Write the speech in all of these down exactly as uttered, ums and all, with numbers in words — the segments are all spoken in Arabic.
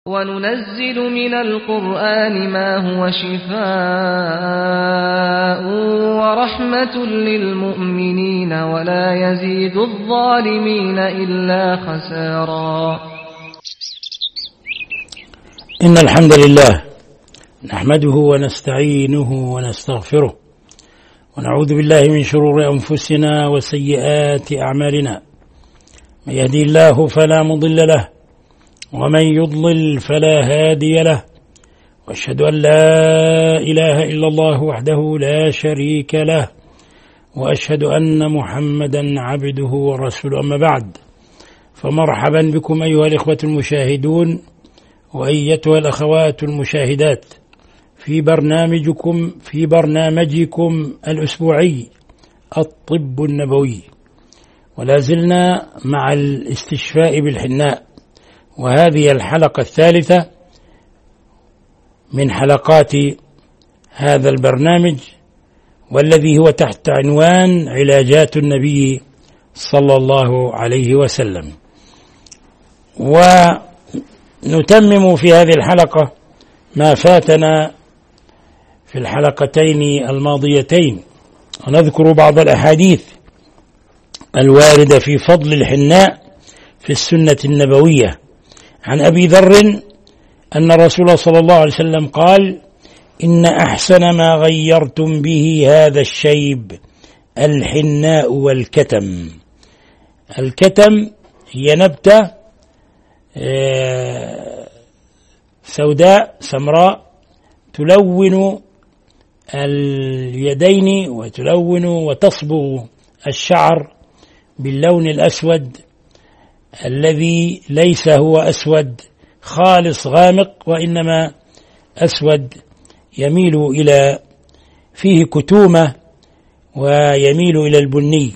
وننزل من القرآن ما هو شفاء ورحمة للمؤمنين ولا يزيد الظالمين إلا خسارا. إن الحمد لله نحمده ونستعينه ونستغفره ونعوذ بالله من شرور أنفسنا وسيئات أعمالنا. من يهدي الله فلا مضل له ومن يضلل فلا هادي له، وأشهد أن لا إله إلا الله وحده لا شريك له، وأشهد أن محمدا عبده ورسوله. أما بعد، فمرحبا بكم أيها الإخوة المشاهدون وأيتها الأخوات المشاهدات في برنامجكم في برنامجكم الأسبوعي الطب النبوي، ولا زلنا مع الاستشفاء بالحناء، وهذه الحلقة الثالثة من حلقات هذا البرنامج، والذي هو تحت عنوان علاجات النبي صلى الله عليه وسلم. ونتمم في هذه الحلقة ما فاتنا في الحلقتين الماضيتين، ونذكر بعض الأحاديث الواردة في فضل الحناء في السنة النبوية. عن أبي ذر أن الرسول صلى الله عليه وسلم قال: إن أحسن ما غيرتم به هذا الشيب الحناء والكتم. الكتم هي نبتة سوداء سمراء تلون اليدين وتلون وتصبغ الشعر باللون الأسود الذي ليس هو أسود خالص غامق، وإنما أسود يميل إلى فيه كتومة ويميل إلى البني.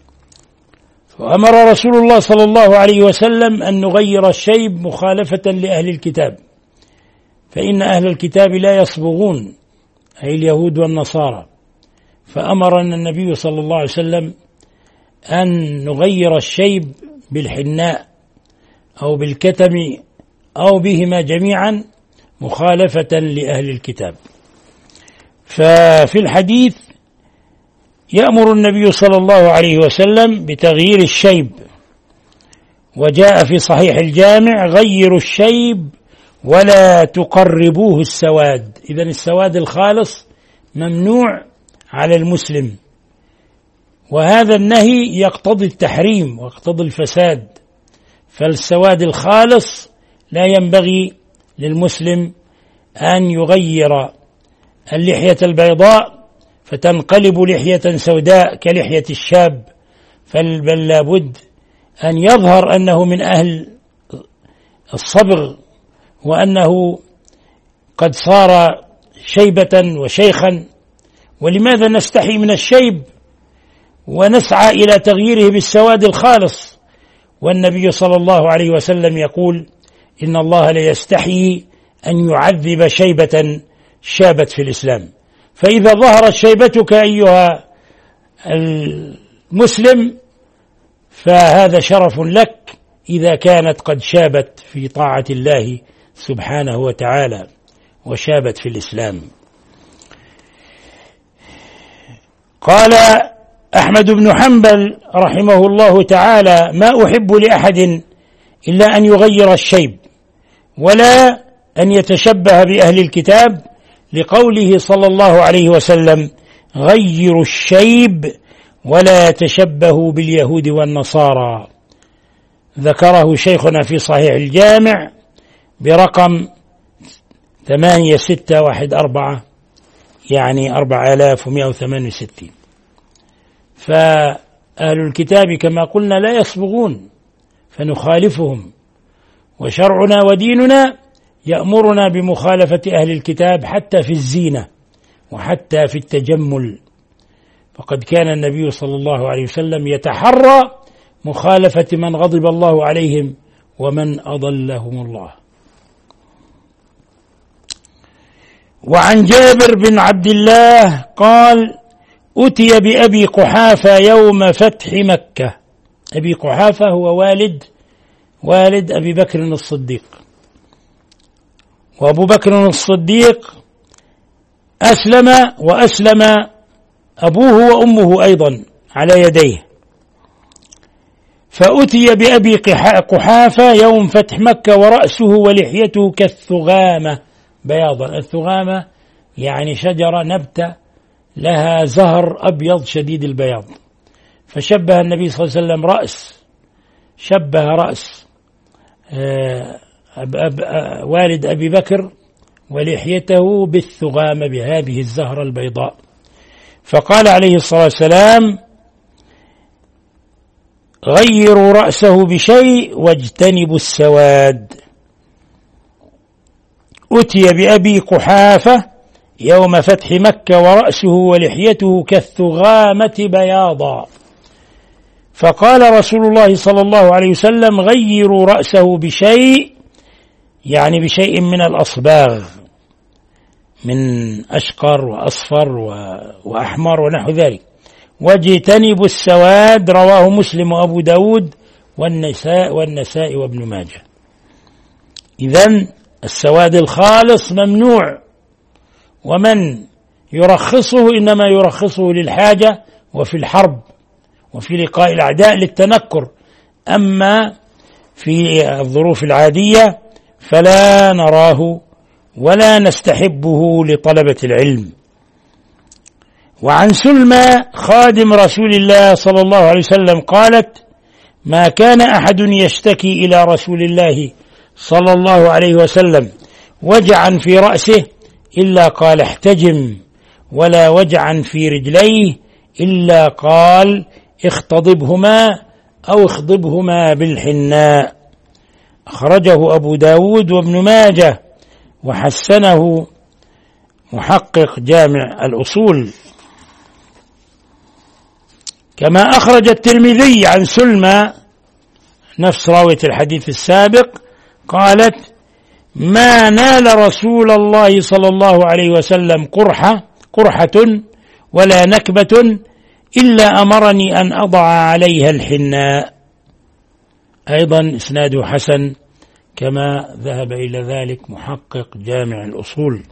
فأمر رسول الله صلى الله عليه وسلم أن نغير الشيب مخالفة لأهل الكتاب، فإن أهل الكتاب لا يصبغون، أي اليهود والنصارى. فأمرنا النبي صلى الله عليه وسلم أن نغير الشيب بالحناء أو بالكتم أو بهما جميعا مخالفة لأهل الكتاب. ففي الحديث يأمر النبي صلى الله عليه وسلم بتغيير الشيب، وجاء في صحيح الجامع: غيروا الشيب ولا تقربوه السواد. إذن السواد الخالص ممنوع على المسلم، وهذا النهي يقتضي التحريم ويقتضي الفساد. فالسواد الخالص لا ينبغي للمسلم أن يغير اللحية البيضاء فتنقلب لحية سوداء كلحية الشاب، بل لابد أن يظهر أنه من أهل الصبغ، وأنه قد صار شيبة وشيخا. ولماذا نستحي من الشيب ونسعى إلى تغييره بالسواد الخالص؟ والنبي صلى الله عليه وسلم يقول: إن الله لا يستحيي أن يعذب شيبة شابت في الإسلام. فإذا ظهرت شيبتك أيها المسلم فهذا شرف لك إذا كانت قد شابت في طاعة الله سبحانه وتعالى وشابت في الإسلام. قال أحمد بن حنبل رحمه الله تعالى: ما أحب لأحد إلا أن يغير الشيب ولا أن يتشبه بأهل الكتاب، لقوله صلى الله عليه وسلم: غيروا الشيب ولا تشبهوا باليهود والنصارى. ذكره شيخنا في صحيح الجامع برقم ثمانية ستة واحد أربعة، يعني أربعة آلاف ومائة وثمانية وستين. فأهل الكتاب كما قلنا لا يصبغون، فنخالفهم، وشرعنا وديننا يأمرنا بمخالفة أهل الكتاب حتى في الزينة وحتى في التجمل. فقد كان النبي صلى الله عليه وسلم يتحرى مخالفة من غضب الله عليهم ومن أضلهم الله. وعن جابر بن عبد الله قال: أتي بأبي قحافة يوم فتح مكة. أبي قحافة هو والد والد أبي بكر الصديق، وأبو بكر الصديق أسلم، وأسلم أبوه وأمه أيضا على يديه. فأتي بأبي قحافة يوم فتح مكة ورأسه ولحيته كالثغامة بياضا. الثغامة يعني شجرة نبتة لها زهر أبيض شديد البياض، فشبه النبي صلى الله عليه وسلم رأس شبه رأس أب أب والد أبي بكر ولحيته بالثغامة بهذه الزهرة البيضاء. فقال عليه الصلاة والسلام: غيروا رأسه بشيء واجتنبوا السواد. أتي بأبي قحافة يوم فتح مكة ورأسه ولحيته كالثغامة بياضا، فقال رسول الله صلى الله عليه وسلم: غيروا رأسه بشيء، يعني بشيء من الأصباغ، من أشقر وأصفر وأحمر ونحو ذلك، واجتنبوا السواد. رواه مسلم وأبو داود والنساء والنساء وابن ماجه. إذن السواد الخالص ممنوع، ومن يرخصه إنما يرخصه للحاجة وفي الحرب وفي لقاء الأعداء للتنكر، أما في الظروف العادية فلا نراه ولا نستحبه لطلبة العلم. وعن سلمى خادم رسول الله صلى الله عليه وسلم قالت: ما كان أحد يشتكي إلى رسول الله صلى الله عليه وسلم وجعا في رأسه إلا قال احتجم، ولا وجعا في رجليه إلا قال اختضبهما أو اخضبهما بالحناء. أخرجه أبو داود وابن ماجه وحسنه محقق جامع الأصول. كما أخرج الترمذي عن سلمى نفس راوية الحديث السابق قالت: ما نال رسول الله صلى الله عليه وسلم قرحة قرحة ولا نكبة إلا أمرني أن أضع عليها الحناء. أيضا إسناده حسن كما ذهب إلى ذلك محقق جامع الأصول.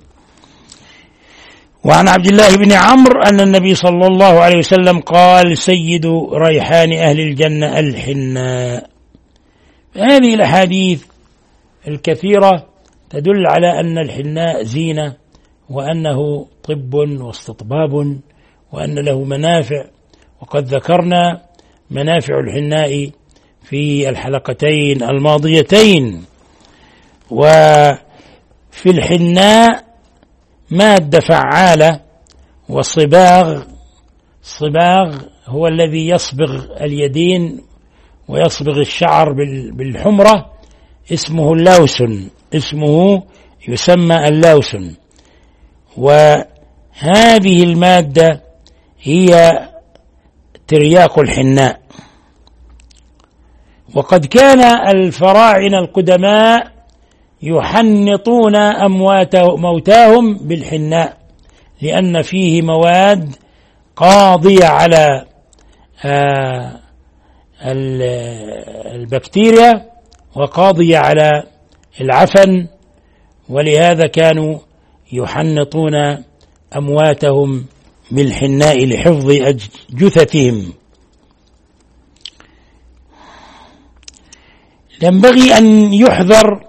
وعن عبد الله بن عمرو أن النبي صلى الله عليه وسلم قال: سيد ريحان أهل الجنة الحناء. هذه الأحاديث الكثيرة تدل على أن الحناء زينة، وأنه طب واستطباب، وأن له منافع، وقد ذكرنا منافع الحناء في الحلقتين الماضيتين. وفي الحناء مادة فعالة وصباغ. صباغ هو الذي يصبغ اليدين ويصبغ الشعر بالحمرة، اسمه اللوسن، اسمه يسمى اللوسن. وهذه المادة هي ترياق الحناء. وقد كان الفراعنة القدماء يحنطون أموات موتاهم بالحناء، لأن فيه مواد قاضية على البكتيريا وقاضية على العفن، ولهذا كانوا يحنطون أمواتهم بالحناء لحفظ جثثهم. ينبغي أن يحذر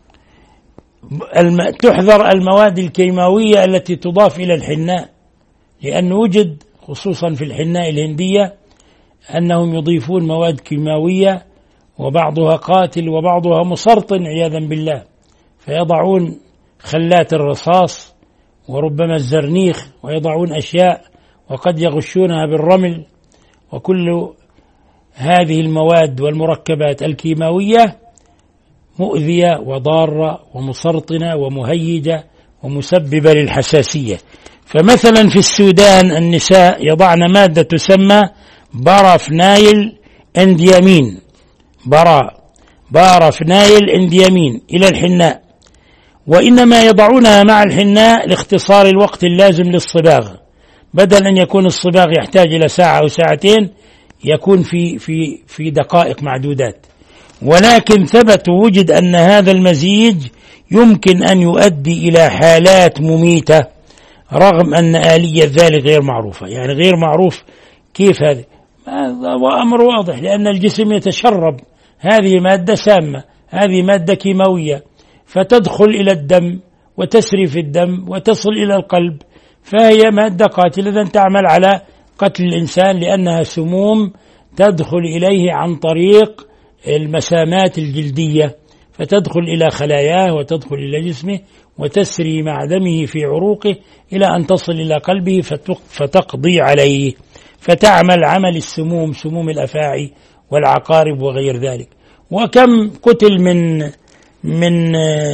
تحذر المواد الكيماوية التي تضاف إلى الحناء، لأن وجد خصوصا في الحناء الهندية أنهم يضيفون مواد كيماوية، وبعضها قاتل وبعضها مسرطن عياذا بالله، فيضعون خلات الرصاص وربما الزرنيخ، ويضعون أشياء وقد يغشونها بالرمل. وكل هذه المواد والمركبات الكيماوية مؤذية وضارة ومسرطنة ومهيجة ومسببة للحساسية. فمثلا في السودان النساء يضعن مادة تسمى بارافنايل انديامين برا بارافنايل انديامين إلى الحناء، وإنما يضعونها مع الحناء لاختصار الوقت اللازم للصباغ، بدل أن يكون الصباغ يحتاج إلى ساعة أو ساعتين يكون في في في دقائق معدودات. ولكن ثبت وجد أن هذا المزيج يمكن أن يؤدي إلى حالات مميتة رغم أن آلية ذلك غير معروفة. يعني غير معروف كيف هذا؟ هذا أمر واضح، لأن الجسم يتشرب هذه مادة سامة، هذه مادة كيماوية، فتدخل إلى الدم وتسري في الدم وتصل إلى القلب، فهي مادة قاتلة إذن تعمل على قتل الإنسان، لأنها سموم تدخل إليه عن طريق المسامات الجلدية، فتدخل إلى خلاياه وتدخل إلى جسمه وتسري مع دمه في عروقه إلى أن تصل إلى قلبه فتقضي عليه، فتعمل عمل السموم، سموم الأفاعي والعقارب وغير ذلك. وكم قتل من من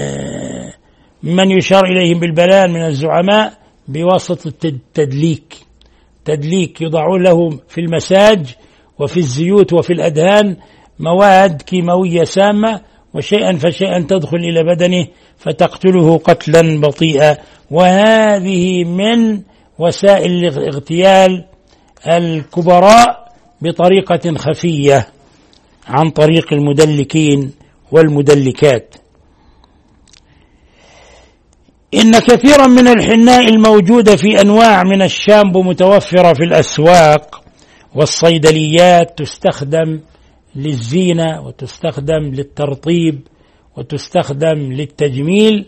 من يشار إليهم بالبلال من الزعماء بواسطة التدليك. تدليك يضعون له في المساج وفي الزيوت وفي الأدهان مواد كيماوية سامة، وشيئا فشيئا تدخل إلى بدنه فتقتله قتلا بطيئا. وهذه من وسائل الاغتيال الكبراء بطريقة خفية عن طريق المدلكين والمدلكات. إن كثيرا من الحناء الموجودة في أنواع من الشامبو متوفرة في الأسواق والصيدليات تستخدم للزينة وتستخدم للترطيب وتستخدم للتجميل،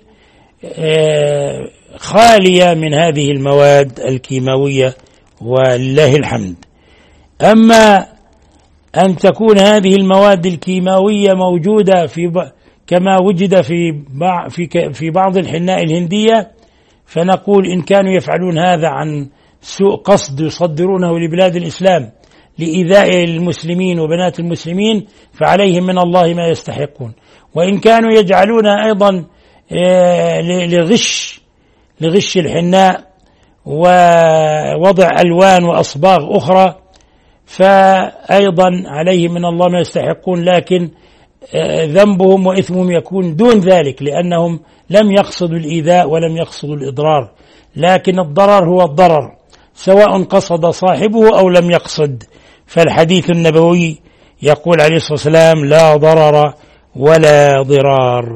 خالية من هذه المواد الكيماوية ولله الحمد. أما أن تكون هذه المواد الكيماوية موجودة في ب... كما وجد في بع... في ك... في بعض الحناء الهندية، فنقول إن كانوا يفعلون هذا عن سوء قصد يصدرونه لبلاد الإسلام لإيذاء المسلمين وبنات المسلمين، فعليهم من الله ما يستحقون. وإن كانوا يجعلون أيضا لغش لغش الحناء ووضع ألوان وأصباغ أخرى، فأيضا عليهم من الله ما يستحقون، لكن ذنبهم وإثمهم يكون دون ذلك، لأنهم لم يقصدوا الإيذاء ولم يقصدوا الإضرار، لكن الضرر هو الضرر سواء قصد صاحبه أو لم يقصد. فالحديث النبوي يقول عليه الصلاة والسلام: لا ضرر ولا ضرار.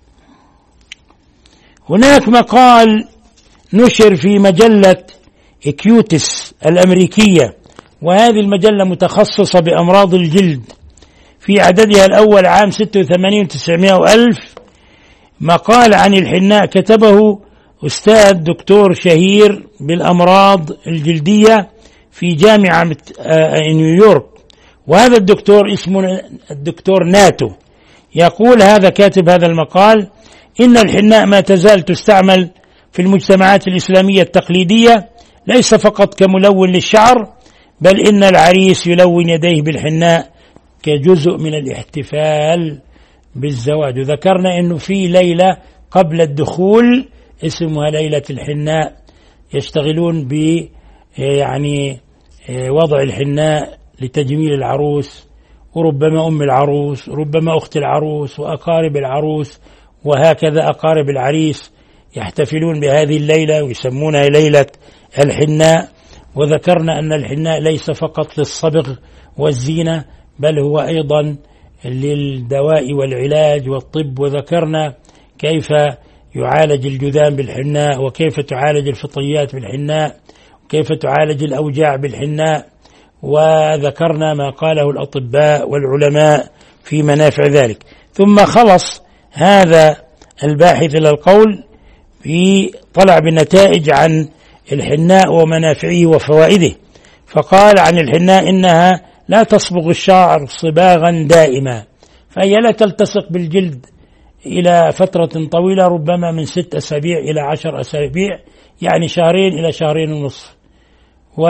هناك مقال نشر في مجلة كيوتس الأمريكية، وهذه المجلة متخصصة بأمراض الجلد، في عددها الأول عام ستة وثمانين وتسعمائة وألف، مقال عن الحناء كتبه أستاذ دكتور شهير بالأمراض الجلدية في جامعة نيويورك، وهذا الدكتور اسمه الدكتور ناتو. يقول هذا كاتب هذا المقال: إن الحناء ما تزال تستعمل في المجتمعات الإسلامية التقليدية ليس فقط كملون للشعر، بل إن العريس يلون يديه بالحناء كجزء من الاحتفال بالزواج. وذكرنا أنه في ليلة قبل الدخول اسمها ليلة الحناء، يشتغلون ب يعني وضع الحناء لتجميل العروس، وربما أم العروس، ربما أخت العروس، وأقارب العروس، وهكذا أقارب العريس يحتفلون بهذه الليلة ويسمونها ليلة الحناء. وذكرنا أن الحناء ليس فقط للصبغ والزينة، بل هو أيضا للدواء والعلاج والطب، وذكرنا كيف يعالج الجذام بالحناء، وكيف تعالج الفطريات بالحناء، وكيف تعالج الأوجاع بالحناء، وذكرنا ما قاله الأطباء والعلماء في منافع ذلك. ثم خلص هذا الباحث إلى القول في طلع بالنتائج عن الحناء ومنافعه وفوائده، فقال عن الحناء إنها لا تصبغ الشعر صباغا دائما، فهي لا تلتصق بالجلد إلى فترة طويلة، ربما من ست أسابيع إلى عشر أسابيع، يعني شهرين إلى شهرين ونصف. و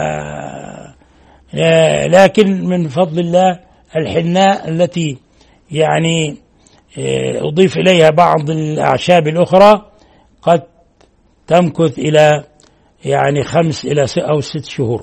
لكن من فضل الله الحناء التي يعني أضيف إليها بعض الأعشاب الأخرى قد تمكث إلى يعني خمس إلى أو ست شهور،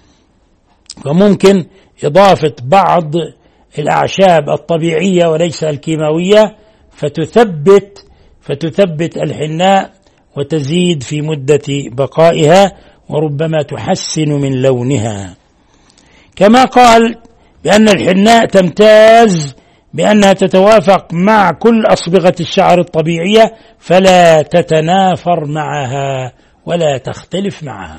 فممكن إضافة بعض الأعشاب الطبيعية وليس الكيماوية فتثبت فتثبت الحناء وتزيد في مدة بقائها، وربما تحسن من لونها. كما قال بأن الحناء تمتاز بأنها تتوافق مع كل أصبغة الشعر الطبيعية فلا تتنافر معها ولا تختلف معها.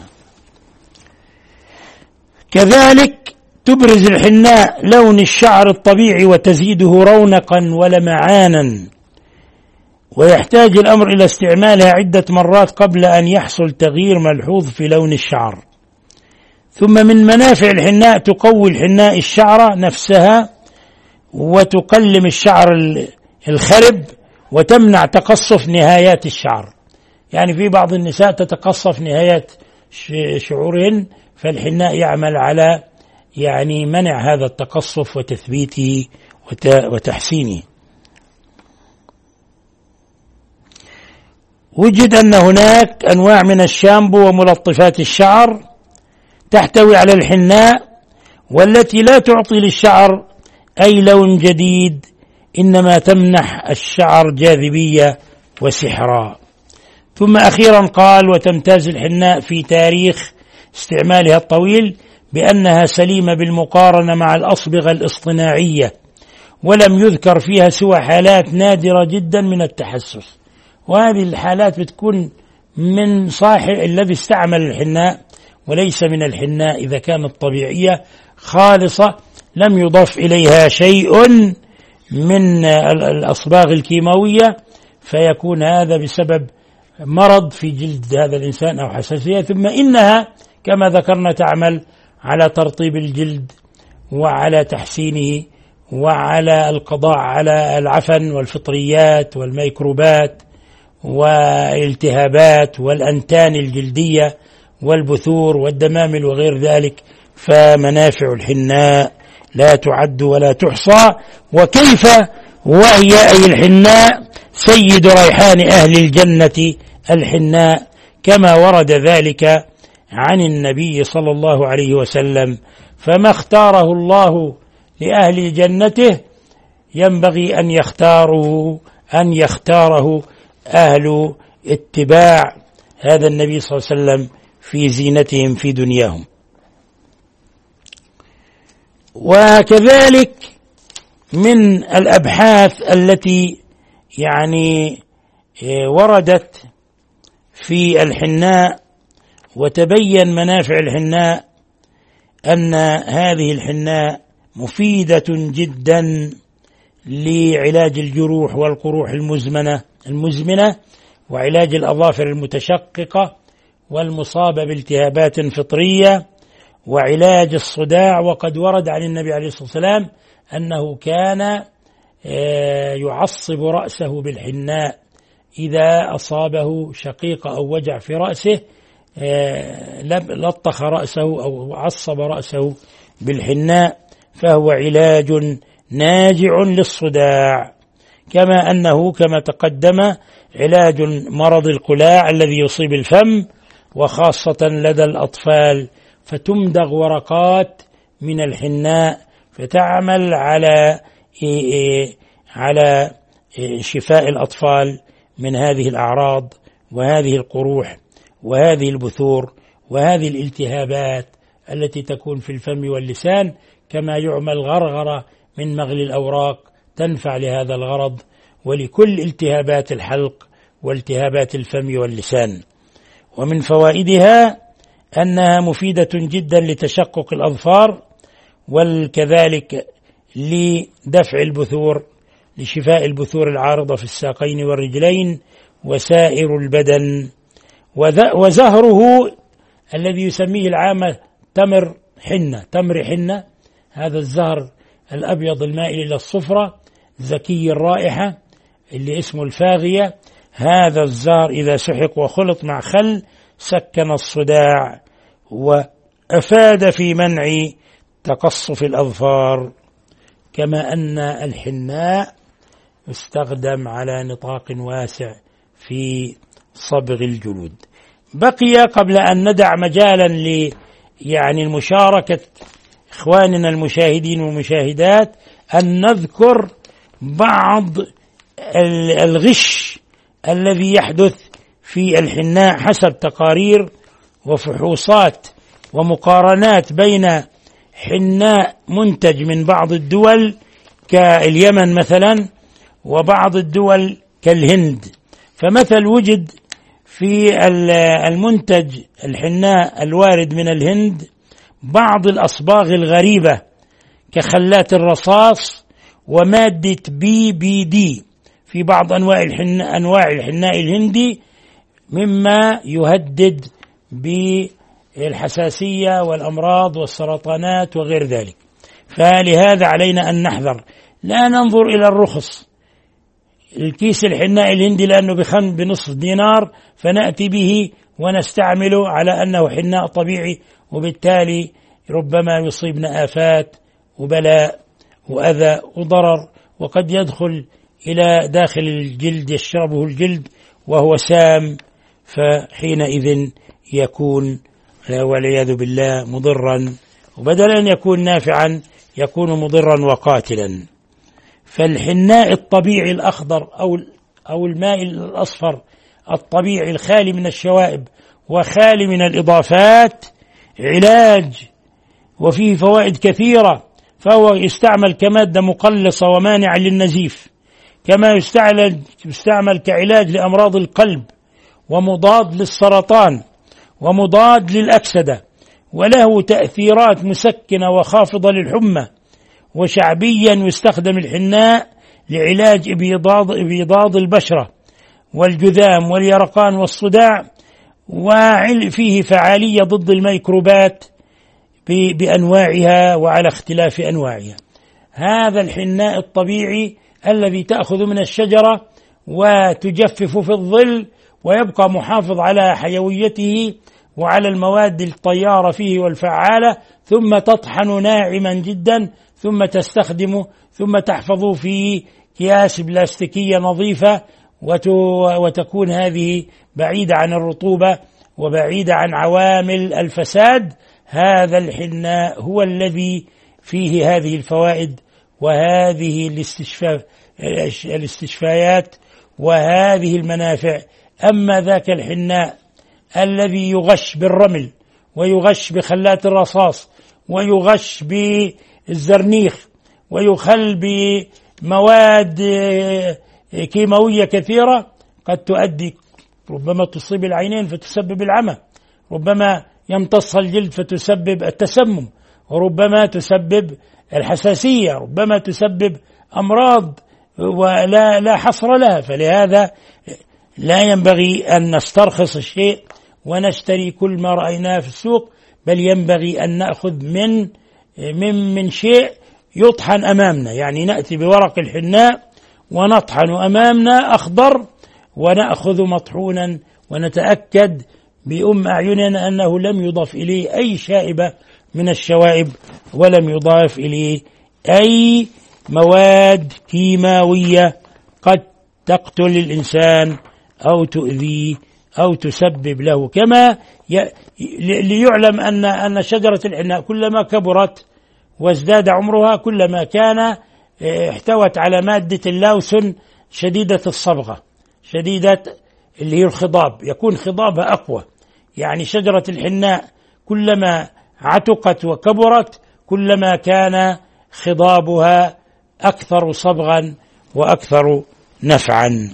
كذلك تبرز الحناء لون الشعر الطبيعي وتزيده رونقا ولمعانا، ويحتاج الأمر إلى استعمالها عدة مرات قبل أن يحصل تغيير ملحوظ في لون الشعر. ثم من منافع الحناء تقوي الحناء الشعر نفسها وتقلم الشعر الخرب وتمنع تقصف نهايات الشعر. يعني في بعض النساء تتقصف نهايات شعورهن، فالحناء يعمل على يعني منع هذا التقصف وتثبيته وتحسينه. وجد أن هناك أنواع من الشامبو وملطفات الشعر تحتوي على الحناء، والتي لا تعطي للشعر أي لون جديد، إنما تمنح الشعر جاذبية وسحرا. ثم أخيرا قال: وتمتاز الحناء في تاريخ استعمالها الطويل بأنها سليمة بالمقارنة مع الأصبغة الاصطناعية، ولم يذكر فيها سوى حالات نادرة جدا من التحسس، وهذه الحالات بتكون من صاحب الذي استعمل الحناء وليس من الحناء إذا كانت طبيعية خالصة لم يضاف إليها شيء من الأصباغ الكيماوية، فيكون هذا بسبب مرض في جلد هذا الإنسان أو حساسية. ثم إنها كما ذكرنا تعمل على ترطيب الجلد وعلى تحسينه وعلى القضاء على العفن والفطريات والميكروبات والالتهابات والأنتان الجلدية والبثور والدمامل وغير ذلك. فمنافع الحناء لا تعد ولا تحصى. وكيف وهي أي الحناء سيد ريحان أهل الجنة الحناء، كما ورد ذلك عن النبي صلى الله عليه وسلم. فما اختاره الله لأهل جنته ينبغي أن يختاره أن يختاره أهل اتباع هذا النبي صلى الله عليه وسلم في زينتهم في دنياهم. وكذلك من الأبحاث التي يعني وردت في الحناء وتبين منافع الحناء أن هذه الحناء مفيدة جدا لعلاج الجروح والقروح المزمنة المزمنة وعلاج الأظافر المتشققة والمصابة بالتهابات فطرية وعلاج الصداع. وقد ورد عن النبي عليه الصلاة والسلام أنه كان يعصب رأسه بالحناء إذا أصابه شقيقة أو وجع في رأسه، لطخ رأسه أو عصب رأسه بالحناء، فهو علاج ناجع للصداع. كما أنه كما تقدم علاج مرض القلاع الذي يصيب الفم وخاصة لدى الأطفال، فتمدغ ورقات من الحناء فتعمل على على شفاء الأطفال من هذه الأعراض وهذه القروح وهذه البثور وهذه الالتهابات التي تكون في الفم واللسان. كما يعمل غرغرة من مغلي الأوراق تنفع لهذا الغرض ولكل التهابات الحلق والتهابات الفم واللسان. ومن فوائدها أنها مفيدة جدا لتشقق الأظفار، وكذلك لدفع البثور لشفاء البثور العارضة في الساقين والرجلين وسائر البدن. وزهره الذي يسميه العامة تمر حنة تمر حنة، هذا الزهر الأبيض المائل إلى الصفرة زكي الرائحة اللي اسمه الفاغية، هذا الزهر إذا سحق وخلط مع خل سكن الصداع وأفاد في منع تقصف الأظفار. كما أن الحناء يستخدم على نطاق واسع في صبغ الجلود. بقي قبل أن ندع مجالا ل يعني المشاركة إخواننا المشاهدين والمشاهدات أن نذكر بعض الغش الذي يحدث في الحناء حسب تقارير وفحوصات ومقارنات بين حناء منتج من بعض الدول كاليمن مثلا، وبعض الدول كالهند. فمثل وجد في المنتج الحناء الوارد من الهند بعض الأصباغ الغريبة كخلات الرصاص ومادة بي بي دي في بعض أنواع الحناء, أنواع الحناء الهندي، مما يهدد بالحساسية والأمراض والسرطانات وغير ذلك. فلهذا علينا أن نحذر، لا ننظر إلى الرخص. الكيس الحناء الهندي لأنه بخم بنصف دينار فنأتي به ونستعمله على أنه حناء طبيعي، وبالتالي ربما يصيبنا آفات وبلاء وأذى وضرر، وقد يدخل إلى داخل الجلد يشربه الجلد وهو سام، فحينئذ يكون والعياذ بالله مضرا، وبدل أن يكون نافعا يكون مضرا وقاتلا. فالحناء الطبيعي الأخضر أو أو الماء الأصفر الطبيعي الخالي من الشوائب وخالي من الإضافات علاج وفيه فوائد كثيرة، فهو يستعمل كمادة مقلصة ومانعة للنزيف، كما يستعمل يستعمل كعلاج لأمراض القلب ومضاد للسرطان ومضاد للأكسدة، وله تأثيرات مسكنة وخافضة للحمى. وشعبيا يستخدم الحناء لعلاج ابيضاض ابيضاض البشرة والجذام واليرقان والصداع، وفيه فعالية ضد الميكروبات بأنواعها وعلى اختلاف أنواعها. هذا الحناء الطبيعي الذي تأخذ من الشجرة وتجفف في الظل ويبقى محافظ على حيويته وعلى المواد الطيارة فيه والفعالة، ثم تطحن ناعما جدا ثم تستخدمه، ثم تحفظه في أكياس بلاستيكية نظيفة، وتكون هذه بعيدة عن الرطوبة وبعيدة عن عوامل الفساد. هذا الحناء هو الذي فيه هذه الفوائد وهذه الاستشفاء الاستشفايات وهذه المنافع. أما ذاك الحناء الذي يغش بالرمل ويغش بخلات الرصاص ويغش بالزرنيخ ويخل بمواد كيماوية كثيرة، قد تؤدي ربما تصيب العينين فتسبب العمى، ربما يمتص الجلد فتسبب التسمم، وربما تسبب الحساسية، ربما تسبب أمراض ولا لا حصر لها. فلهذا لا ينبغي أن نسترخص الشيء ونشتري كل ما رأيناه في السوق، بل ينبغي أن نأخذ من من من شيء يطحن أمامنا، يعني نأتي بورق الحناء ونطحن أمامنا أخضر ونأخذ مطحونا ونتأكد بأم أعيننا أنه لم يضاف إليه أي شائبة من الشوائب ولم يضاف إليه أي مواد كيماوية قد تقتل الإنسان أو تؤذيه أو تسبب له. كما ليعلم أن أن شجرة الحناء كلما كبرت وازداد عمرها كلما كان احتوت على مادة اللوسن شديدة الصبغة، شديدة اللي هي الخضاب، يكون خضابها أقوى. يعني شجرة الحناء كلما عتقت وكبرت كلما كان خضابها أكثر صبغا وأكثر نفعا.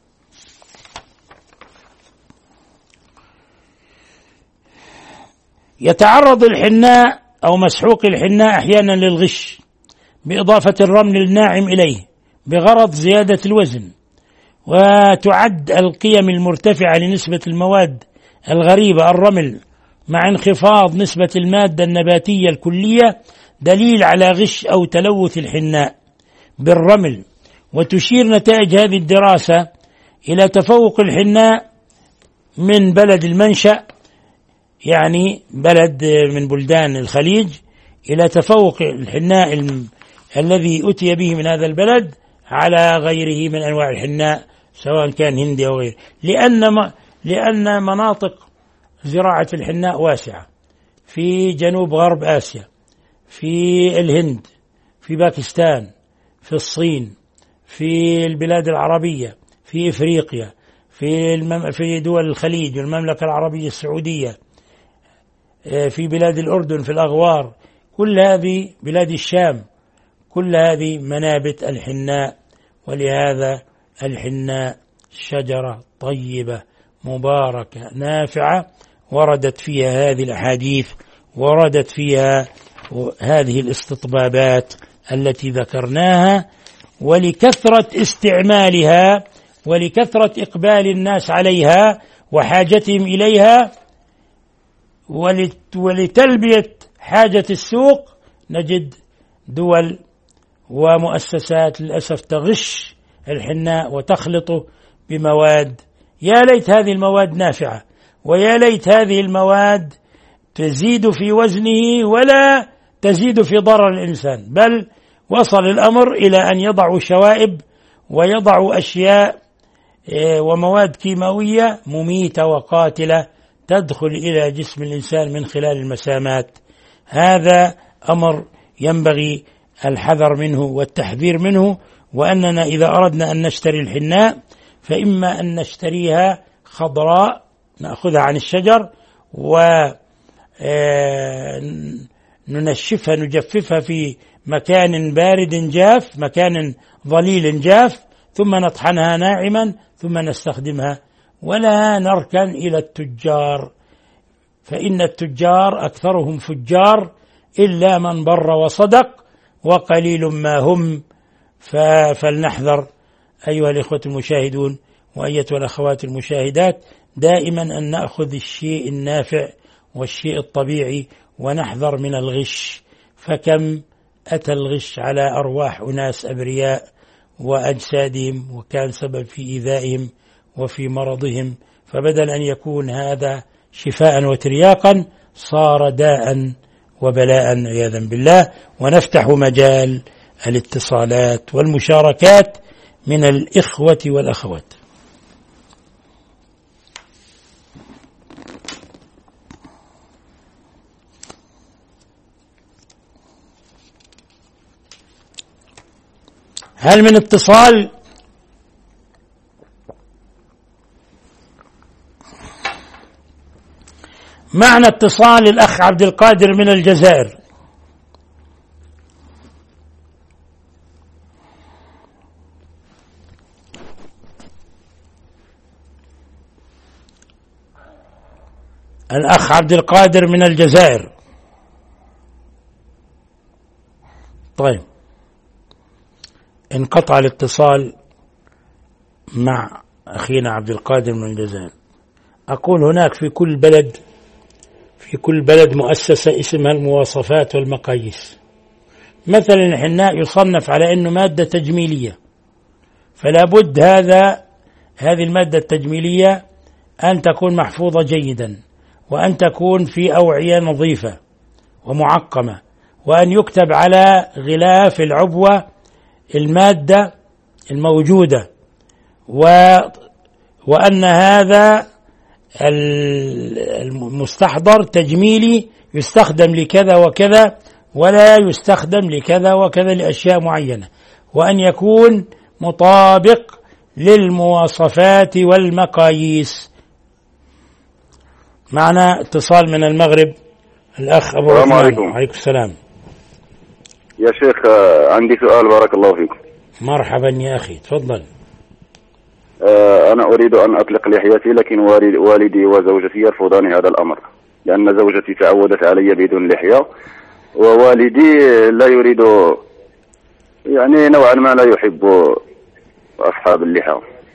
يتعرض الحناء أو مسحوق الحناء أحيانا للغش بإضافة الرمل الناعم إليه بغرض زيادة الوزن، وتعد القيم المرتفعة لنسبة المواد الغريبة الرمل مع انخفاض نسبة المادة النباتية الكلية دليل على غش أو تلوث الحناء بالرمل. وتشير نتائج هذه الدراسة إلى تفوق الحناء من بلد المنشأ، يعني بلد من بلدان الخليج، إلى تفوق الحناء ال... الذي أتي به من هذا البلد على غيره من أنواع الحناء سواء كان هندي أو غيره، لأن ما... لأن مناطق زراعة الحناء واسعة في جنوب غرب آسيا، في الهند، في باكستان، في الصين، في البلاد العربية، في إفريقيا، في المم... في دول الخليج والمملكة العربية السعودية، في بلاد الأردن، في الأغوار، كل هذه بلاد الشام، كل هذه منابت الحناء. ولهذا الحناء شجرة طيبة مباركة نافعة، وردت فيها هذه الأحاديث، وردت فيها هذه الاستطبابات التي ذكرناها. ولكثرة استعمالها ولكثرة إقبال الناس عليها وحاجتهم إليها ولتلبية حاجة السوق، نجد دول ومؤسسات للأسف تغش الحناء وتخلطه بمواد. يا ليت هذه المواد نافعة، ويا ليت هذه المواد تزيد في وزنه ولا تزيد في ضرر الإنسان، بل وصل الأمر إلى أن يضعوا شوائب ويضعوا أشياء ومواد كيماوية مميتة وقاتلة تدخل إلى جسم الإنسان من خلال المسامات. هذا أمر ينبغي الحذر منه والتحذير منه، وأننا إذا أردنا أن نشتري الحناء فإما أن نشتريها خضراء نأخذها عن الشجر وننشفها نجففها في مكان بارد جاف، مكان ظليل جاف، ثم نطحنها ناعما ثم نستخدمها، ولا نركن إلى التجار، فإن التجار أكثرهم فجار إلا من بر وصدق وقليل ما هم. فلنحذر أيها الإخوة المشاهدون وأيتها الأخوات المشاهدات دائما أن نأخذ الشيء النافع والشيء الطبيعي ونحذر من الغش. فكم أتى الغش على أرواح أناس أبرياء وأجسادهم وكان سبب في إيذائهم وفي مرضهم، فبدل أن يكون هذا شفاء وترياقا صار داء وبلاء عياذا بالله. ونفتح مجال الاتصالات والمشاركات من الإخوة والأخوات. هل من اتصال؟ معنا اتصال الأخ عبد القادر من الجزائر. الأخ عبد القادر من الجزائر. طيب، انقطع الاتصال مع أخينا عبد القادر من الجزائر. أقول هناك في كل بلد في كل بلد مؤسسة اسمها المواصفات والمقاييس. مثلا الحناء يصنف على أنه مادة تجميلية، فلا بد هذا هذه المادة التجميلية أن تكون محفوظة جيدا، وأن تكون في أوعية نظيفة ومعقمة، وأن يكتب على غلاف العبوة المادة الموجودة، و وأن هذا المستحضر تجميلي يستخدم لكذا وكذا ولا يستخدم لكذا وكذا لأشياء معينة، وأن يكون مطابق للمواصفات والمقاييس. معنا اتصال من المغرب الأخ أبو السلام عليكم. عليكم السلام يا شيخ، عندي سؤال بارك الله فيكم. مرحبا يا أخي، تفضل. أنا أريد أن أطلق لحيتي، لكن والدي وزوجتي يرفضان هذا الأمر، لأن زوجتي تعودت علي بدون لحية، ووالدي لا يريد، يعني نوعا ما لا يحب أصحاب اللحى.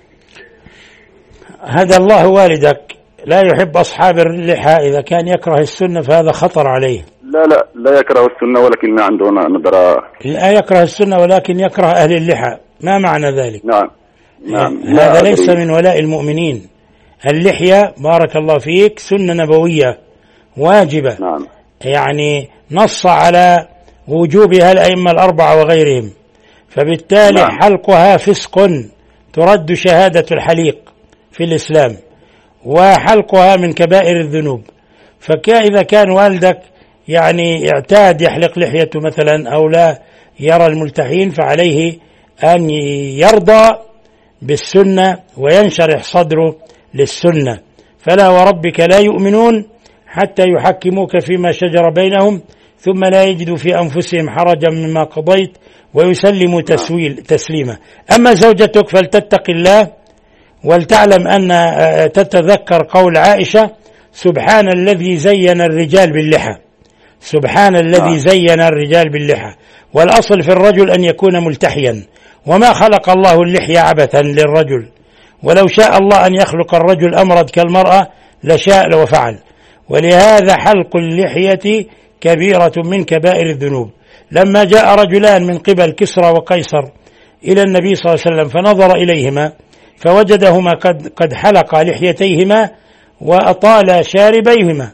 هذا الله والدك لا يحب أصحاب اللحى، إذا كان يكره السنة فهذا خطر عليه. لا لا لا يكره السنة، ولكن ما عنده نظرة. لا يكره السنة ولكن يكره أهل اللحى، ما معنى ذلك؟ نعم نعم. هذا ليس من ولاء المؤمنين. اللحية بارك الله فيك سنة نبوية واجبة، نعم. يعني نص على وجوبها الأئمة الأربعة وغيرهم، فبالتالي نعم. حلقها فسق، ترد شهادة الحليق في الإسلام، وحلقها من كبائر الذنوب. فإذا كان والدك يعني اعتاد يحلق لحيته مثلا أو لا يرى الملتحين، فعليه أن يرضى بالسنة وينشرح صدره للسنة. فلا وربك لا يؤمنون حتى يحكموك فيما شجر بينهم ثم لا يجدوا في أنفسهم حرجا مما قضيت ويسلموا تسويل تسليما. أما زوجتك فلتتق الله ولتعلم أن تتذكر قول عائشة: سبحان الذي زين الرجال باللحى، سبحان الذي زين الرجال باللحى. والأصل في الرجل أن يكون ملتحيا، وما خلق الله اللحية عبثا للرجل، ولو شاء الله أن يخلق الرجل أمرد كالمرأة لشاء وفعل. ولهذا حلق اللحية كبيرة من كبائر الذنوب. لما جاء رجلان من قبل كسرى وقيصر إلى النبي صلى الله عليه وسلم فنظر إليهما فوجدهما قد, قد حلق لحيتيهما وأطال شاربيهما،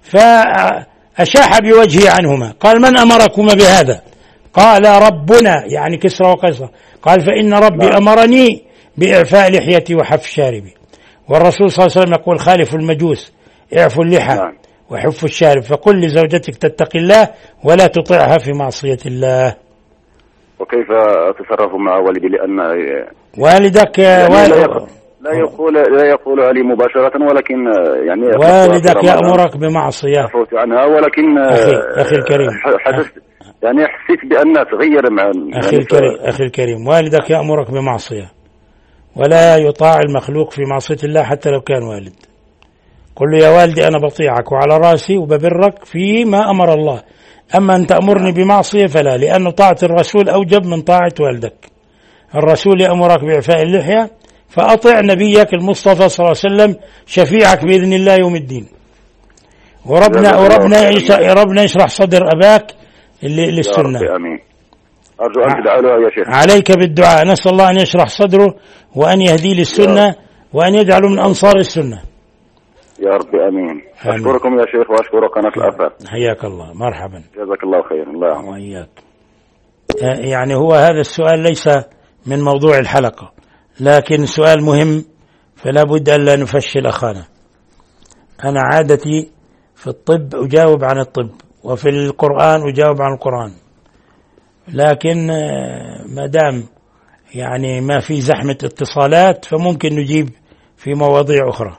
فأشاح بوجهه عنهما. قال: من أمركما بهذا؟ قال: ربنا، يعني كسرى وقيصر. قال: فإن ربي أمرني بإعفاء لحيتي وحف شاربي. والرسول صلى الله عليه وسلم يقول: خالفوا المجوس، اعفوا اللحى وحفوا الشارب. فقل لزوجتك تتقي الله ولا تطيعها في معصية الله. وكيف أتصرف مع والدي؟ لأن والدك يعني لا يقول لا يقول لا يقولها لي مباشرة، ولكن يعني والدك يأمرك بمعصية عفوت عنها، ولكن أخي, أخي الكريم حدثت يعني حسيت بأن تغير مع أخي الكريم أخي الكريم والدك يأمرك بمعصية، ولا يطاع المخلوق في معصية الله حتى لو كان والد. قل له: يا والدي أنا بطيعك وعلى راسي وببرك فيما أمر الله، أما أن تأمرني بمعصية فلا، لأن طاعة الرسول أوجب من طاعة والدك. الرسول يأمرك بإعفاء اللحية، فأطع نبيك المصطفى صلى الله عليه وسلم شفيعك بإذن الله يوم الدين. وربنا وربنا ربنا يشرح صدر أباك للسنة. آمين. أرجو أن تدعوا له يا شيخ. عليك بالدعاء، نسأل الله أن يشرح صدره وأن يهدي للسنة وأن يجعله من أنصار السنة يا رب. آمين. أشكركم يا شيخ وأشكر قناة الآفاق. حياك الله. مرحبا. جزاك الله خير. الله وإياك. يعني هو هذا السؤال ليس من موضوع الحلقة، لكن سؤال مهم، فلا بد أن لا نفشل أخانا. أنا عادتي في الطب أجاوب عن الطب، وفي القرآن أجاوب عن القرآن، لكن ما دام يعني ما في زحمة اتصالات فممكن نجيب في مواضيع أخرى.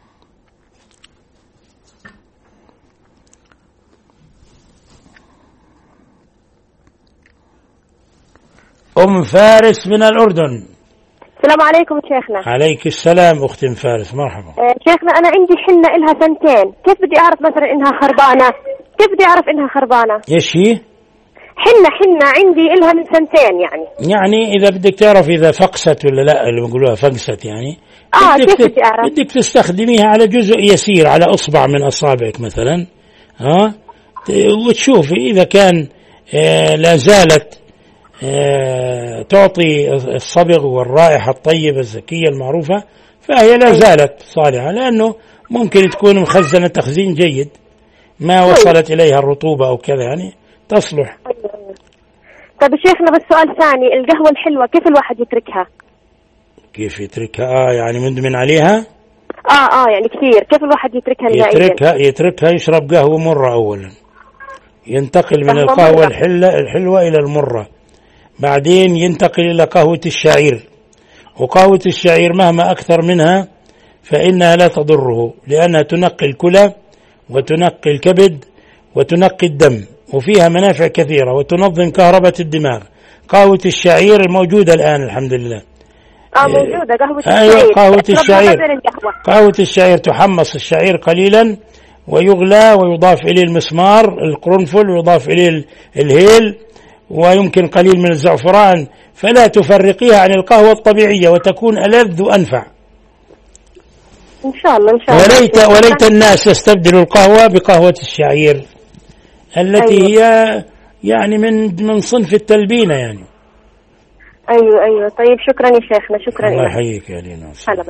أم فارس من الأردن. السلام عليكم شيخنا. عليك السلام أختي فارس، مرحبا. أه شيخنا أنا عندي حنة إلها سنتين، كيف بدي أعرف مثلا إنها خربانة؟ كيف بدي أعرف إنها خربانة؟ إيش هي؟ حنة حنة عندي إلها من سنتين يعني. يعني إذا بدك تعرف إذا فقست ولا لا، اللي بنقولوها فقست يعني. آه كيف بدي أعرف؟ بدك تستخدميها على جزء يسير، على أصبع من أصابعك مثلا، ها، وتشوفي إذا كان آه لا زالت آه تعطي الصبغ والرائحة الطيبة الزكية المعروفة، فهي لا زالت صالحة، لأنه ممكن تكون مخزنة تخزين جيد ما وصلت إليها الرطوبة أو كذا، يعني تصلح. طيب شيخنا بس سؤال ثاني، القهوة الحلوة كيف الواحد يتركها؟ كيف يتركها؟ آه يعني مدمن عليها؟ آه آه يعني كثير، كيف الواحد يتركها نهائيا؟ يتركها يتركها يشرب قهوة مرة أولا، ينتقل من القهوة الحلة الحلوة إلى المرة، بعدين ينتقل إلى قهوة الشعير. وقهوة الشعير مهما أكثر منها فإنها لا تضره، لأنها تنقي الكلى وتنقي الكبد وتنقي الدم، وفيها منافع كثيرة وتنظم كهرباء الدماغ. قهوة الشعير الموجودة الآن الحمد لله. آه موجودة قهوة الشعير. أيوة قهوة الشعير. قهوة الشعير تحمص الشعير قليلا ويغلى ويضاف إليه المسمار القرنفل ويضاف إليه الهيل ويمكن قليل من الزعفران، فلا تفرقيها عن القهوة الطبيعية وتكون ألذ وأنفع إن شاء الله. إن شاء الله. وليت وليت الناس يستبدلوا القهوة بقهوة الشعير التي أيوة. هي يعني من من صنف التلبينة يعني. أيوة أيوة. طيب شكرا يا شيخنا. شكرا. الله يحييك يا لينا. سلام.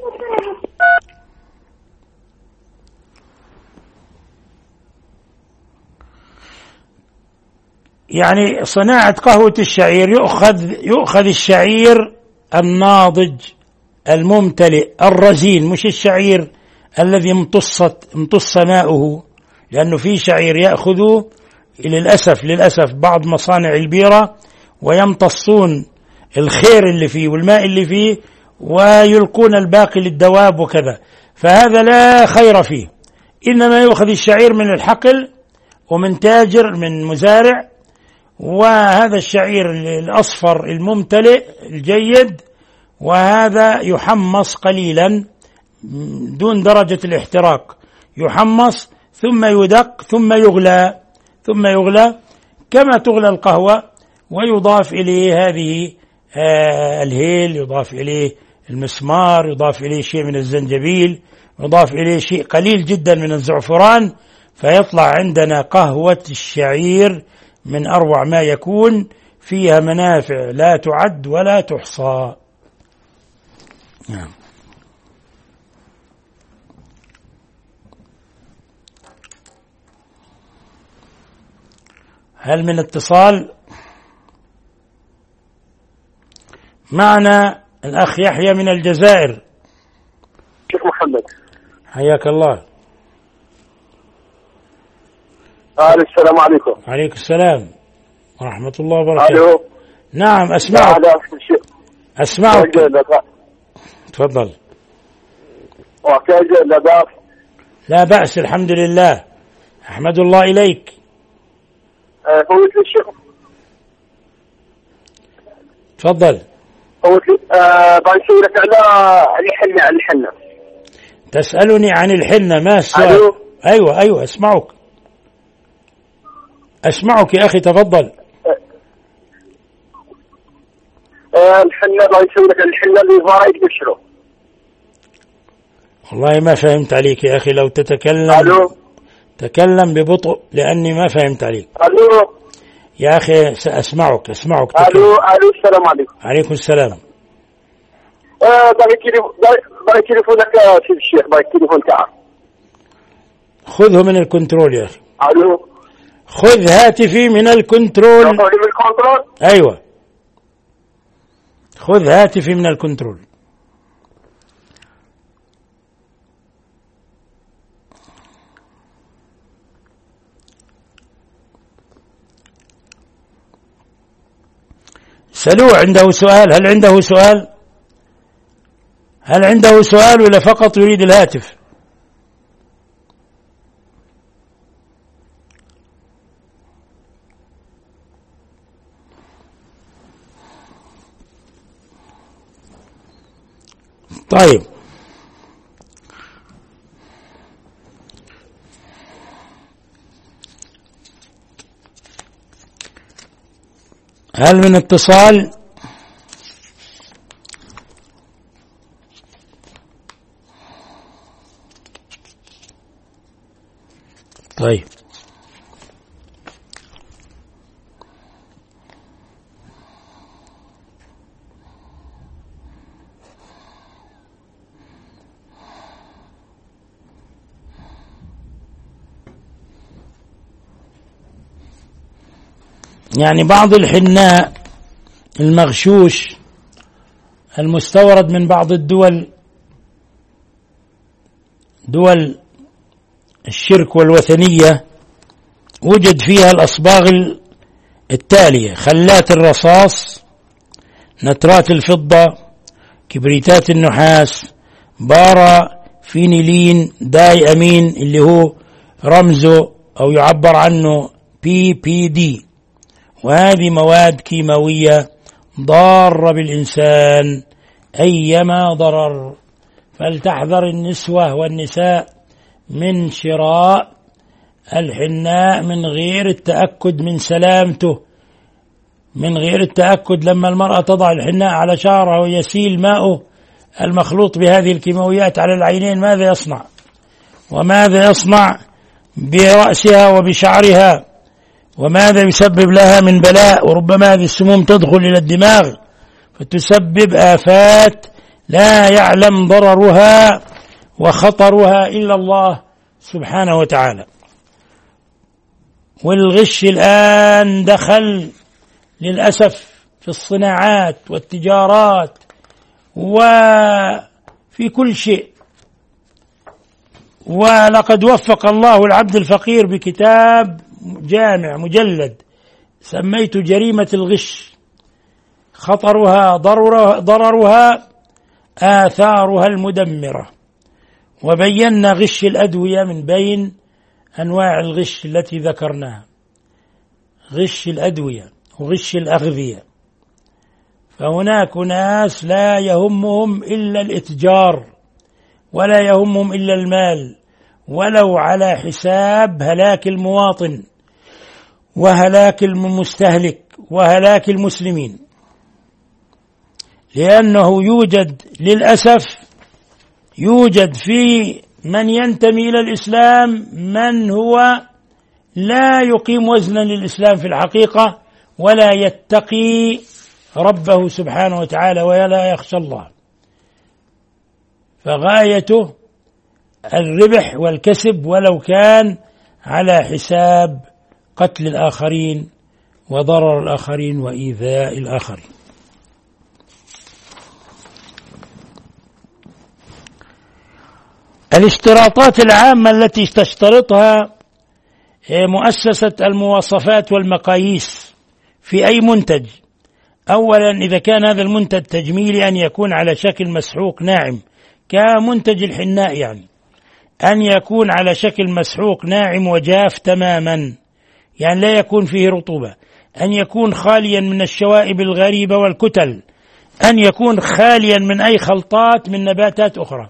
يعني صناعة قهوة الشعير يؤخذ يؤخذ الشعير الناضج الممتلئ الرزين، مش الشعير الذي امتصت امتص ماؤه، لأنه في شعير يأخذ للأسف للأسف بعض مصانع البيرة ويمتصون الخير اللي فيه والماء اللي فيه ويلقون الباقي للدواب وكذا، فهذا لا خير فيه. إنما يؤخذ الشعير من الحقل ومن تاجر من مزارع. وهذا الشعير الأصفر الممتلئ الجيد، وهذا يحمص قليلا دون درجة الاحتراق، يحمص ثم يدق ثم يغلى ثم يغلى كما تغلى القهوة، ويضاف إليه هذه آه الهيل، يضاف إليه المسمار، يضاف إليه شيء من الزنجبيل، يضاف إليه شيء قليل جدا من الزعفران، فيطلع عندنا قهوة الشعير من أروع ما يكون، فيها منافع لا تعد ولا تحصى. نعم. هل من اتصال؟ معنا الأخ يحيى من الجزائر. شيخ محمد، حياك الله. السلام عليكم. عليكم السلام ورحمة الله وبركاته. ألو. نعم أسمعك أسمعك تفضل. لا بأس الحمد لله، أحمد الله إليك. فوت لي الشيخ. تفضل. فوت لي بنسولك على الحنة على الحنة. تسألني عن الحنة، ما السؤال؟ ألو. أيوة أيوة أسمعك أسمعك يا أخي تفضل. الحنة بنسولك الحنة اللي فايد بشره. والله ما فهمت عليك يا أخي، لو تتكلم ألو. تكلم ببطء لأني ما فهمت عليك. ألو يا أخي أسمعك أسمعك تكلم. ألو ألو السلام عليكم. عليكم السلام. باغي تليفونك سي الشيخ، باغي التليفون تاعك. خذه من الكنترول يا أخي. ألو خذ هاتفي من الكنترول. من الكنترول. أيوة خذ هاتفي من الكنترول. سلوع عنده سؤال. هل عنده سؤال؟ هل عنده سؤال ولا فقط يريد الهاتف؟ طيب هل من اتصال؟ طيب يعني بعض الحناء المغشوش المستورد من بعض الدول، دول الشرك والوثنية، وجد فيها الأصباغ التالية: خلات الرصاص، نترات الفضة، كبريتات النحاس، بارا فينيلين داي أمين اللي هو رمزه أو يعبر عنه بي بي دي. وهذه مواد كيماوية ضارة بالإنسان أيما ضرر، فلتحذر النسوة والنساء من شراء الحناء من غير التأكد من سلامته، من غير التأكد. لما المرأة تضع الحناء على شعرها ويسيل ماؤه المخلوط بهذه الكيماويات على العينين، ماذا يصنع؟ وماذا يصنع برأسها وبشعرها؟ وماذا يسبب لها من بلاء؟ وربما هذه السموم تدخل إلى الدماغ فتسبب آفات لا يعلم ضررها وخطرها إلا الله سبحانه وتعالى. والغش الآن دخل للأسف في الصناعات والتجارات وفي كل شيء. ولقد وفق الله العبد الفقير بكتاب جامع مجلد سميت جريمة الغش، خطرها ضررها, ضررها آثارها المدمرة، وبينا غش الأدوية من بين أنواع الغش التي ذكرناها، غش الأدوية وغش الأغذية. فهناك ناس لا يهمهم إلا الإتجار ولا يهمهم إلا المال، ولو على حساب هلاك المواطن وهلاك المستهلك وهلاك المسلمين. لأنه يوجد للأسف يوجد في من ينتمي إلى الإسلام من هو لا يقيم وزنا للإسلام في الحقيقة، ولا يتقي ربه سبحانه وتعالى ولا يخشى الله، فغايته الربح والكسب ولو كان على حساب قتل الآخرين وضرر الآخرين وإيذاء الآخرين. الاشتراطات العامة التي تشترطها مؤسسة المواصفات والمقاييس في أي منتج: أولا، إذا كان هذا المنتج تجميلي أن يكون على شكل مسحوق ناعم كمنتج الحناء، يعني أن يكون على شكل مسحوق ناعم وجاف تماما، يعني لا يكون فيه رطوبة، أن يكون خاليا من الشوائب الغريبة والكتل، أن يكون خاليا من أي خلطات من نباتات أخرى.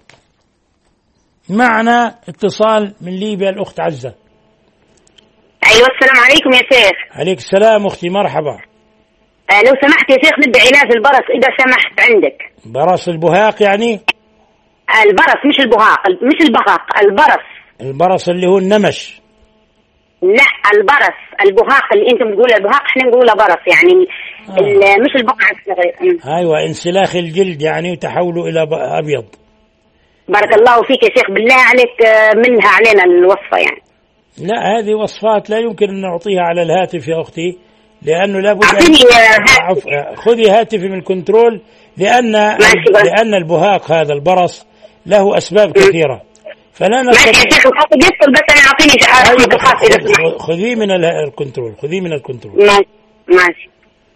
معنا اتصال من ليبيا الأخت عزة. أيوة، السلام عليكم يا شيخ. عليك السلام أختي، مرحبا. آه لو سمحت يا شيخ، بدي علاج البرص إذا سمحت عندك. برص البهاق يعني؟ البرص مش البهاق، مش البهاق، البرص. البرص اللي هو النمش؟ لا، البرص. البهاق اللي انتم بتقولوا البهاق احنا بنقولها برص، يعني آه. مش البقعة الصغيرة. ايوه، انسلاخ الجلد يعني وتحوله الى ابيض. بارك الله فيك يا شيخ، بالله عليك منها علينا الوصفة يعني. لا، هذه وصفات لا يمكن أن نعطيها على الهاتف يا أختي، لأنه لابد أن خذي هاتفي من كنترول، لأن لأن البهاق هذا البرص له أسباب كثيرة، فلا نستطيع. ماشي يا شيخ، بس أنا أعطيني خذيه من الكنترول، خذيه من الكنترول. ماشي ماشي.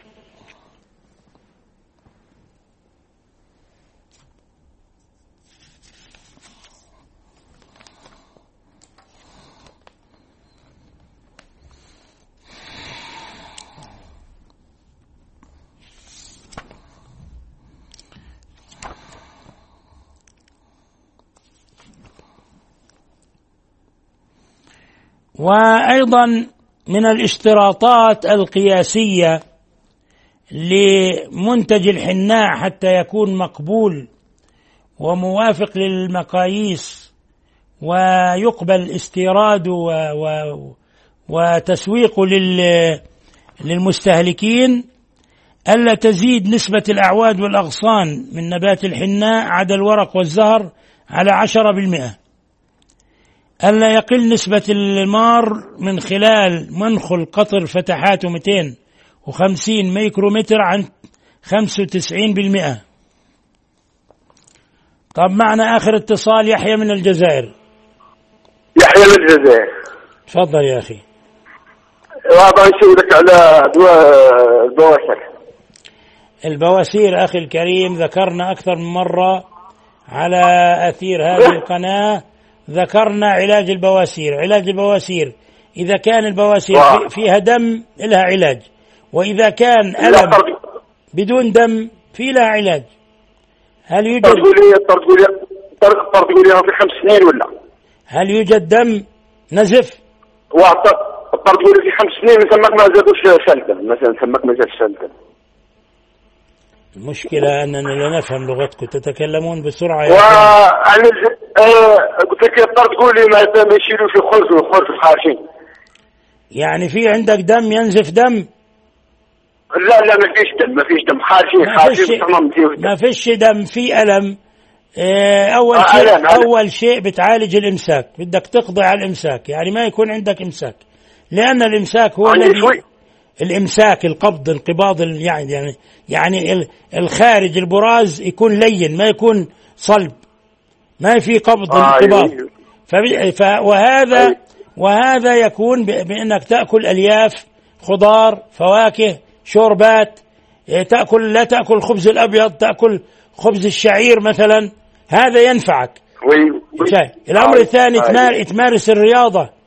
وأيضا من الاشتراطات القياسية لمنتج الحناء حتى يكون مقبول وموافق للمقاييس ويقبل استيراده وتسويقه للمستهلكين ألا تزيد نسبة الأعواد والأغصان من نبات الحناء عدا الورق والزهر على عشرة بالمئة، ألا يقل نسبة المار من خلال منخل قطر فتحاته مئتين وخمسين ميكرومتر عن خمسة وتسعين بالمئة. طب معنا آخر اتصال يحيى من الجزائر. يحيى من الجزائر. تفضل يا أخي. وأبغى نسولك على دواء البواسير. البواسير أخي الكريم ذكرنا أكثر من مرة على أثير هذه القناة، ذكرنا علاج البواسير. علاج البواسير إذا كان البواسير فيها دم لها علاج، وإذا كان ألم بدون دم في لها علاج. هل يوجد تقولي في خمس سنين ولا هل يوجد دم نزف؟ تقولي في خمس سنين نسمك ما زادوش شلدم مثلا، نسمك ما زادش شلدم. المشكلة أننا لا نفهم لغتكم، تتكلمون بسرعة. وأنا قلت لك تقولي ما يشيلوا في خلف وخلف خارجين، يعني في عندك دم ينزف دم؟ لا لا ما فيش دم، ما فيش دم خارجين خارجين ما فيش دم، في ألم. أول آه شيء ألم. أول شيء بتعالج الإمساك، بدك تقضي على الإمساك، يعني ما يكون عندك إمساك، لأن الإمساك هو الذي الإمساك القبض انقباض يعني يعني يعني الخارج البراز يكون لين، ما يكون صلب، ما في قبض آه انقباض. ف وهذا وهذا يكون بأنك تأكل ألياف، خضار، فواكه، شوربات، تأكل لا تأكل الخبز الأبيض، تأكل خبز الشعير مثلا، هذا ينفعك. الأمر الثاني تمارس الرياضة،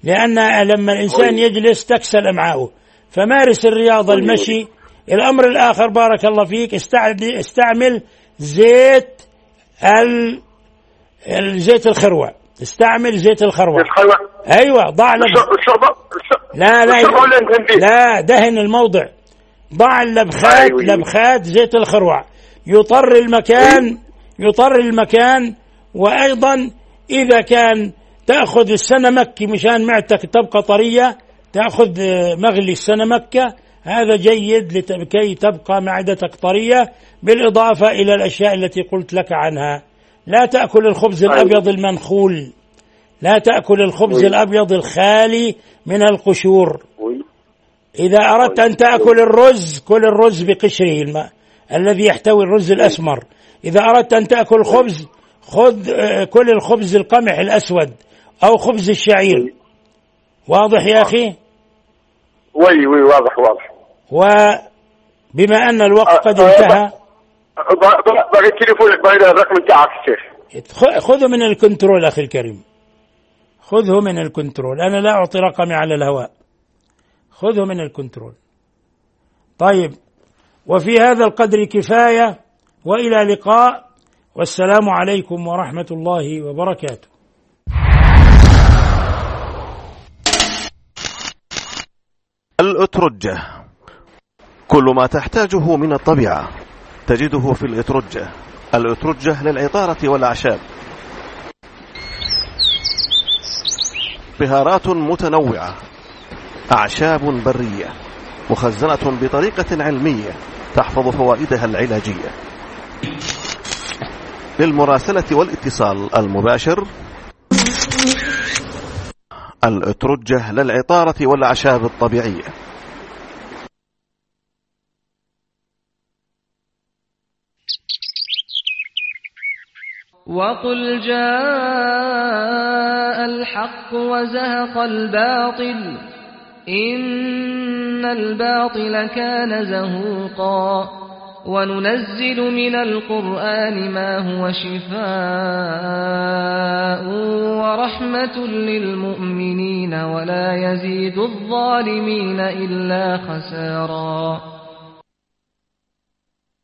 لأن لما الإنسان يجلس تكسل أمعاؤه، فمارس الرياضة المشي. الأمر الآخر بارك الله فيك، استعمل زيت ال... زيت الخروع، استعمل زيت الخروع. أيوة ضع لب... لا لا لا دهن الموضع، ضع اللبخات لبخات زيت الخروع، يطر المكان يطر المكان. وأيضا إذا كان تأخذ السنمك مشان معدتك تبقى طرية، تأخذ مغلي السنمكة، هذا جيد لكي تبقى معدتك طرية، بالإضافة إلى الأشياء التي قلت لك عنها. لا تأكل الخبز الأبيض المنخول، لا تأكل الخبز الأبيض الخالي من القشور. إذا أردت أن تأكل الرز، كل الرز بقشره الماء الذي يحتوي الرز الأسمر. إذا أردت أن تأكل خبز، خذ كل الخبز القمح الأسود أو خبز الشعير. واضح يا أخي؟ وي وي واضح واضح. وبما أن الوقت قد انتهى، باقي تليفونك، باقي الرقم تاعك الشيخ. خذه من الكنترول أخي الكريم، خذه من الكنترول، أنا لا أعطي رقمي على الهواء، خذه من الكنترول. طيب، وفي هذا القدر كفاية، وإلى لقاء، والسلام عليكم ورحمة الله وبركاته. الأترجة، كل ما تحتاجه من الطبيعة تجده في الأترجة. الأترجة للعطارة والأعشاب، بهارات متنوعة، أعشاب برية مخزنة بطريقة علمية تحفظ فوائدها العلاجية. للمراسلة والاتصال المباشر، الأترجة للعطارة والأعشاب الطبيعية. وقل جاء الحق وزهق الباطل إن الباطل كان زهوقا وننزل من القرآن ما هو شفاء ورحمة للمؤمنين ولا يزيد الظالمين إلا خسارا.